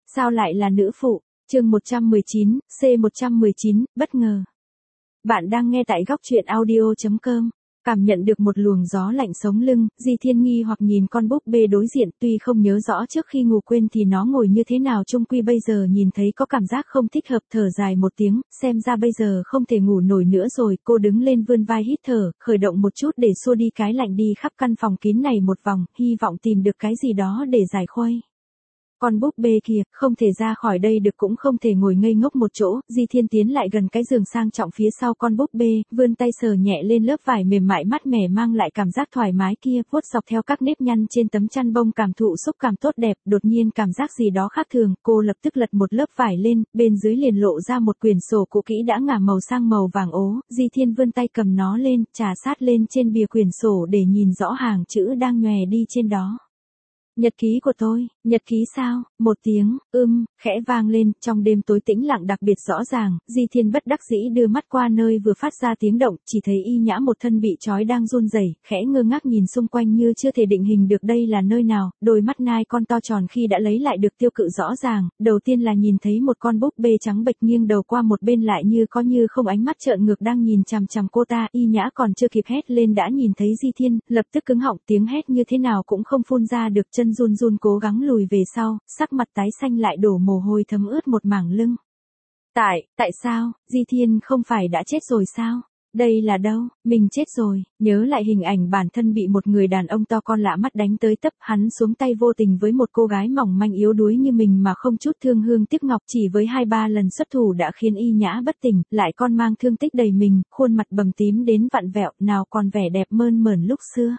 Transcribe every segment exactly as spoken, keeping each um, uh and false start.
Sao lại là nữ phụ? Chương một trăm mười chín, C một trăm mười chín, bất ngờ. Bạn đang nghe tại góc truyện audio chấm com. Cảm nhận được một luồng gió lạnh sống lưng, Di Thiên nghi hoặc nhìn con búp bê đối diện, tuy không nhớ rõ trước khi ngủ quên thì nó ngồi như thế nào, chung quy bây giờ nhìn thấy có cảm giác không thích hợp, thở dài một tiếng, xem ra bây giờ không thể ngủ nổi nữa rồi. Cô đứng lên vươn vai hít thở, khởi động một chút để xua đi cái lạnh, đi khắp căn phòng kín này một vòng, hy vọng tìm được cái gì đó để giải khuây. Con búp bê kia, không thể ra khỏi đây được, cũng không thể ngồi ngây ngốc một chỗ. Di Thiên tiến lại gần cái giường sang trọng phía sau con búp bê, vươn tay sờ nhẹ lên lớp vải mềm mại mát mẻ mang lại cảm giác thoải mái kia, vuốt dọc theo các nếp nhăn trên tấm chăn bông, cảm thụ xúc cảm tốt đẹp. Đột nhiên cảm giác gì đó khác thường, cô lập tức lật một lớp vải lên, bên dưới liền lộ ra một quyển sổ cũ kỹ đã ngả màu sang màu vàng ố. Di Thiên vươn tay cầm nó lên, trà sát lên trên bìa quyển sổ để nhìn rõ hàng chữ đang nhòe đi trên đó. Nhật ký của tôi. Nhật ký sao? Một tiếng, ưm, khẽ vang lên, trong đêm tối tĩnh lặng đặc biệt rõ ràng. Di Thiên bất đắc dĩ đưa mắt qua nơi vừa phát ra tiếng động, chỉ thấy Y Nhã một thân bị trói đang run rẩy, khẽ ngơ ngác nhìn xung quanh như chưa thể định hình được đây là nơi nào. Đôi mắt nai con to tròn khi đã lấy lại được tiêu cự rõ ràng, đầu tiên là nhìn thấy một con búp bê trắng bệch nghiêng đầu qua một bên, lại như có như không ánh mắt trợn ngược đang nhìn chằm chằm cô ta. Y Nhã còn chưa kịp hét lên đã nhìn thấy Di Thiên, lập tức cứng họng, tiếng hét như thế nào cũng không phun ra được, chân run run cố gắng lùi về sau, sắc mặt tái xanh lại đổ mồ hôi thấm ướt một mảng lưng. Tại, tại sao, Di Thiên không phải đã chết rồi sao? Đây là đâu? Mình chết rồi. Nhớ lại hình ảnh bản thân bị một người đàn ông to con lạ mắt đánh tới tấp, hắn xuống tay vô tình với một cô gái mỏng manh yếu đuối như mình mà không chút thương hương tiếc ngọc, chỉ với hai ba lần xuất thủ đã khiến Y Nhã bất tỉnh, lại còn mang thương tích đầy mình, khuôn mặt bầm tím đến vặn vẹo, nào còn vẻ đẹp mơn mởn lúc xưa.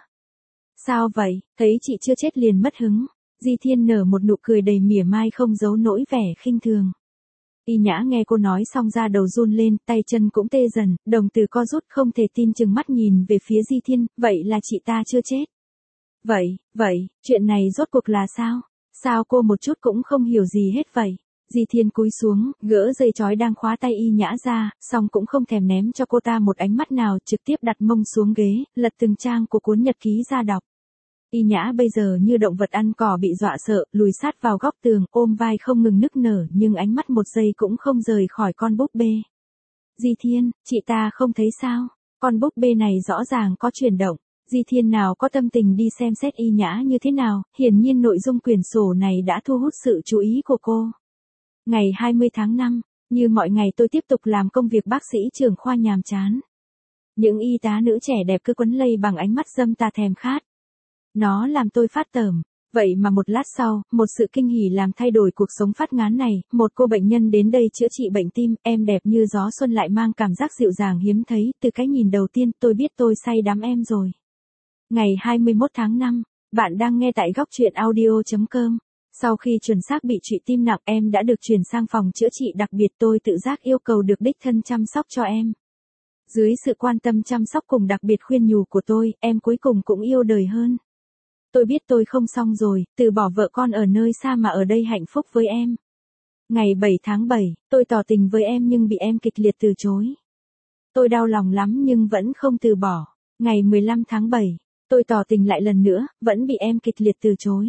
Sao vậy? Thấy chị chưa chết liền mất hứng. Di Thiên nở một nụ cười đầy mỉa mai không giấu nỗi vẻ khinh thường. Y Nhã nghe cô nói xong da đầu run lên, tay chân cũng tê dần, đồng tử co rút, không thể tin chừng mắt nhìn về phía Di Thiên, vậy là chị ta chưa chết. Vậy, vậy, chuyện này rốt cuộc là sao? Sao cô một chút cũng không hiểu gì hết vậy? Di Thiên cúi xuống, gỡ dây trói đang khóa tay Y Nhã ra, xong cũng không thèm ném cho cô ta một ánh mắt nào, trực tiếp đặt mông xuống ghế, lật từng trang của cuốn nhật ký ra đọc. Y Nhã bây giờ như động vật ăn cỏ bị dọa sợ, lùi sát vào góc tường, ôm vai không ngừng nức nở, nhưng ánh mắt một giây cũng không rời khỏi con búp bê. Di Thiên, chị ta không thấy sao? Con búp bê này rõ ràng có chuyển động. Di Thiên nào có tâm tình đi xem xét Y Nhã như thế nào, hiển nhiên nội dung quyển sổ này đã thu hút sự chú ý của cô. Ngày hai mươi tháng năm, như mọi ngày tôi tiếp tục làm công việc bác sĩ trưởng khoa nhàm chán. Những y tá nữ trẻ đẹp cứ quấn lây bằng ánh mắt dâm tà thèm khát. Nó làm tôi phát tởm. Vậy mà một lát sau, một sự kinh hỉ làm thay đổi cuộc sống phát ngán này, một cô bệnh nhân đến đây chữa trị bệnh tim, em đẹp như gió xuân lại mang cảm giác dịu dàng hiếm thấy, từ cái nhìn đầu tiên tôi biết tôi say đắm em rồi. Ngày hai mươi mốt tháng năm, bạn đang nghe tại góc truyện audio chấm com. Sau khi chuẩn xác bị trụy tim nặng, em đã được chuyển sang phòng chữa trị đặc biệt, tôi tự giác yêu cầu được đích thân chăm sóc cho em. Dưới sự quan tâm chăm sóc cùng đặc biệt khuyên nhủ của tôi, em cuối cùng cũng yêu đời hơn. Tôi biết tôi không xong rồi, từ bỏ vợ con ở nơi xa mà ở đây hạnh phúc với em. Ngày bảy tháng bảy, tôi tỏ tình với em nhưng bị em kịch liệt từ chối. Tôi đau lòng lắm nhưng vẫn không từ bỏ. Ngày mười lăm tháng bảy, tôi tỏ tình lại lần nữa, vẫn bị em kịch liệt từ chối.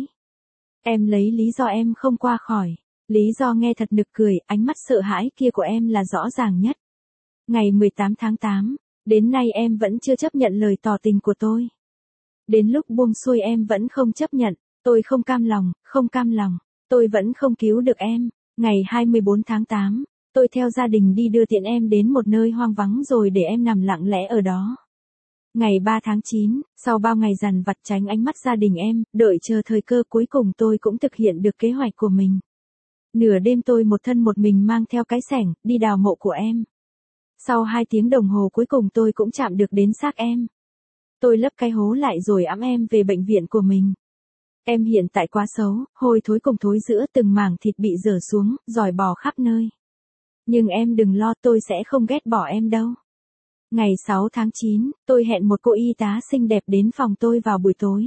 Em lấy lý do em không qua khỏi. Lý do nghe thật nực cười, ánh mắt sợ hãi kia của em là rõ ràng nhất. Ngày mười tám tháng tám, đến nay em vẫn chưa chấp nhận lời tỏ tình của tôi. Đến lúc buông xuôi em vẫn không chấp nhận, tôi không cam lòng, không cam lòng, tôi vẫn không cứu được em. Ngày hai mươi bốn tháng tám, tôi theo gia đình đi đưa tiện em đến một nơi hoang vắng rồi để em nằm lặng lẽ ở đó. Ngày ba tháng chín, sau bao ngày dằn vặt tránh ánh mắt gia đình em, đợi chờ thời cơ, cuối cùng tôi cũng thực hiện được kế hoạch của mình. Nửa đêm tôi một thân một mình mang theo cái xẻng, đi đào mộ của em. Sau hai tiếng đồng hồ cuối cùng tôi cũng chạm được đến xác em. Tôi lấp cái hố lại rồi ẵm em về bệnh viện của mình. Em hiện tại quá xấu, hôi thối cùng thối giữa, từng mảng thịt bị rửa xuống, giòi bò khắp nơi. Nhưng em đừng lo, tôi sẽ không ghét bỏ em đâu. Ngày sáu tháng chín, tôi hẹn một cô y tá xinh đẹp đến phòng tôi vào buổi tối.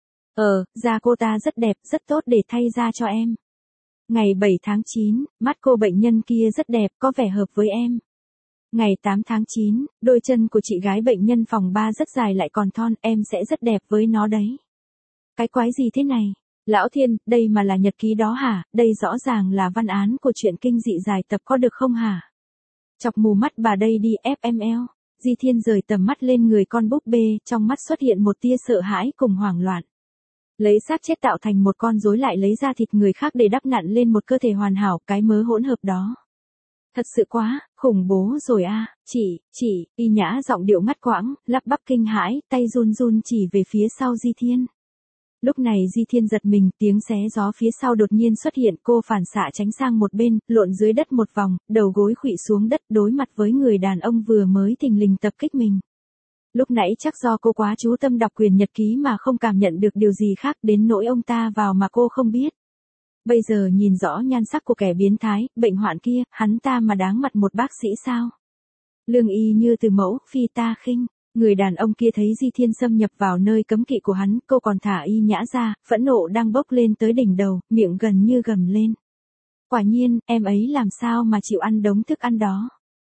Ờ, da cô ta rất đẹp, rất tốt để thay da cho em. Ngày bảy tháng chín, mắt cô bệnh nhân kia rất đẹp, có vẻ hợp với em. Ngày tám tháng chín, đôi chân của chị gái bệnh nhân phòng ba rất dài lại còn thon, em sẽ rất đẹp với nó đấy. Cái quái gì thế này? Lão Thiên, đây mà là nhật ký đó hả, đây rõ ràng là văn án của truyện kinh dị dài tập có được không hả? Chọc mù mắt bà đây đi ép em lờ. Di Thiên rời tầm mắt lên người con búp bê, trong mắt xuất hiện một tia sợ hãi cùng hoảng loạn. Lấy xác chết tạo thành một con rối lại lấy ra thịt người khác để đắp nặn lên một cơ thể hoàn hảo, cái mớ hỗn hợp đó. Thật sự quá, khủng bố rồi a, à. Chị, chị, Y Nhã giọng điệu ngắt quãng, lắp bắp kinh hãi, tay run run chỉ về phía sau Di Thiên. Lúc này Di Thiên giật mình, tiếng xé gió phía sau đột nhiên xuất hiện, cô phản xạ tránh sang một bên, lộn dưới đất một vòng, đầu gối khuỵu xuống đất đối mặt với người đàn ông vừa mới thình lình tập kích mình. Lúc nãy chắc do cô quá chú tâm đọc quyển nhật ký mà không cảm nhận được điều gì khác đến nỗi ông ta vào mà cô không biết. Bây giờ nhìn rõ nhan sắc của kẻ biến thái, bệnh hoạn kia, hắn ta mà đáng mặt một bác sĩ sao? Lương y như từ mẫu, phi ta khinh. Người đàn ông kia thấy Di Thiên xâm nhập vào nơi cấm kỵ của hắn, cô còn thả Y Nhã ra, phẫn nộ đang bốc lên tới đỉnh đầu, miệng gần như gầm lên. Quả nhiên, em ấy làm sao mà chịu ăn đống thức ăn đó?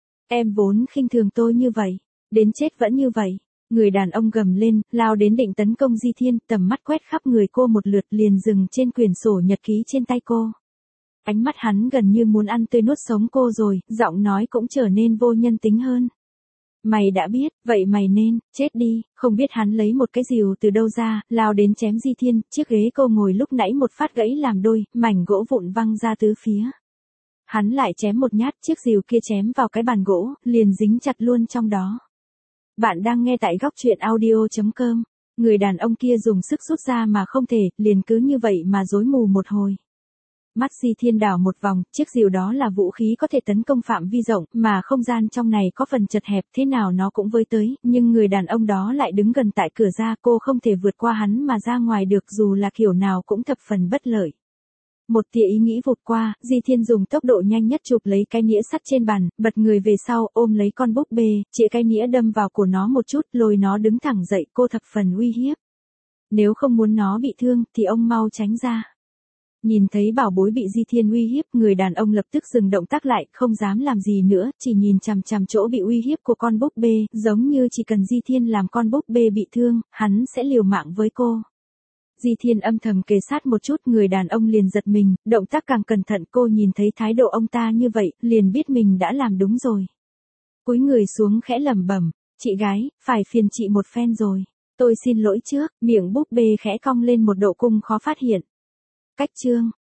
Em vốn khinh thường tôi như vậy, đến chết vẫn như vậy. Người đàn ông gầm lên, lao đến định tấn công Di Thiên, tầm mắt quét khắp người cô một lượt liền dừng trên quyển sổ nhật ký trên tay cô. Ánh mắt hắn gần như muốn ăn tươi nuốt sống cô rồi, giọng nói cũng trở nên vô nhân tính hơn. Mày đã biết, vậy mày nên, chết đi, không biết hắn lấy một cái rìu từ đâu ra, lao đến chém Di Thiên, chiếc ghế cô ngồi lúc nãy một phát gãy làm đôi, mảnh gỗ vụn văng ra tứ phía. Hắn lại chém một nhát, chiếc rìu kia chém vào cái bàn gỗ, liền dính chặt luôn trong đó. Bạn đang nghe tại góc truyện audio chấm com, người đàn ông kia dùng sức rút ra mà không thể, liền cứ như vậy mà rối mù một hồi. Mắt Di Thiên đảo một vòng, chiếc rìu đó là vũ khí có thể tấn công phạm vi rộng, mà không gian trong này có phần chật hẹp, thế nào nó cũng với tới, nhưng người đàn ông đó lại đứng gần tại cửa ra, cô không thể vượt qua hắn mà ra ngoài được, dù là kiểu nào cũng thập phần bất lợi. Một tia ý nghĩ vụt qua, Di Thiên dùng tốc độ nhanh nhất chụp lấy cái nĩa sắt trên bàn, bật người về sau, ôm lấy con búp bê, chĩa cái nĩa đâm vào cổ nó một chút, lôi nó đứng thẳng dậy, cô thập phần uy hiếp. Nếu không muốn nó bị thương, thì ông mau tránh ra. Nhìn thấy bảo bối bị Di Thiên uy hiếp, người đàn ông lập tức dừng động tác lại, không dám làm gì nữa, chỉ nhìn chằm chằm chỗ bị uy hiếp của con búp bê, giống như chỉ cần Di Thiên làm con búp bê bị thương, hắn sẽ liều mạng với cô. Di Thiên âm thầm kề sát một chút, người đàn ông liền giật mình, động tác càng cẩn thận, cô nhìn thấy thái độ ông ta như vậy, liền biết mình đã làm đúng rồi. Cúi người xuống khẽ lẩm bẩm, chị gái, phải phiền chị một phen rồi. Tôi xin lỗi trước, miệng búp bê khẽ cong lên một độ cung khó phát hiện. Cách chương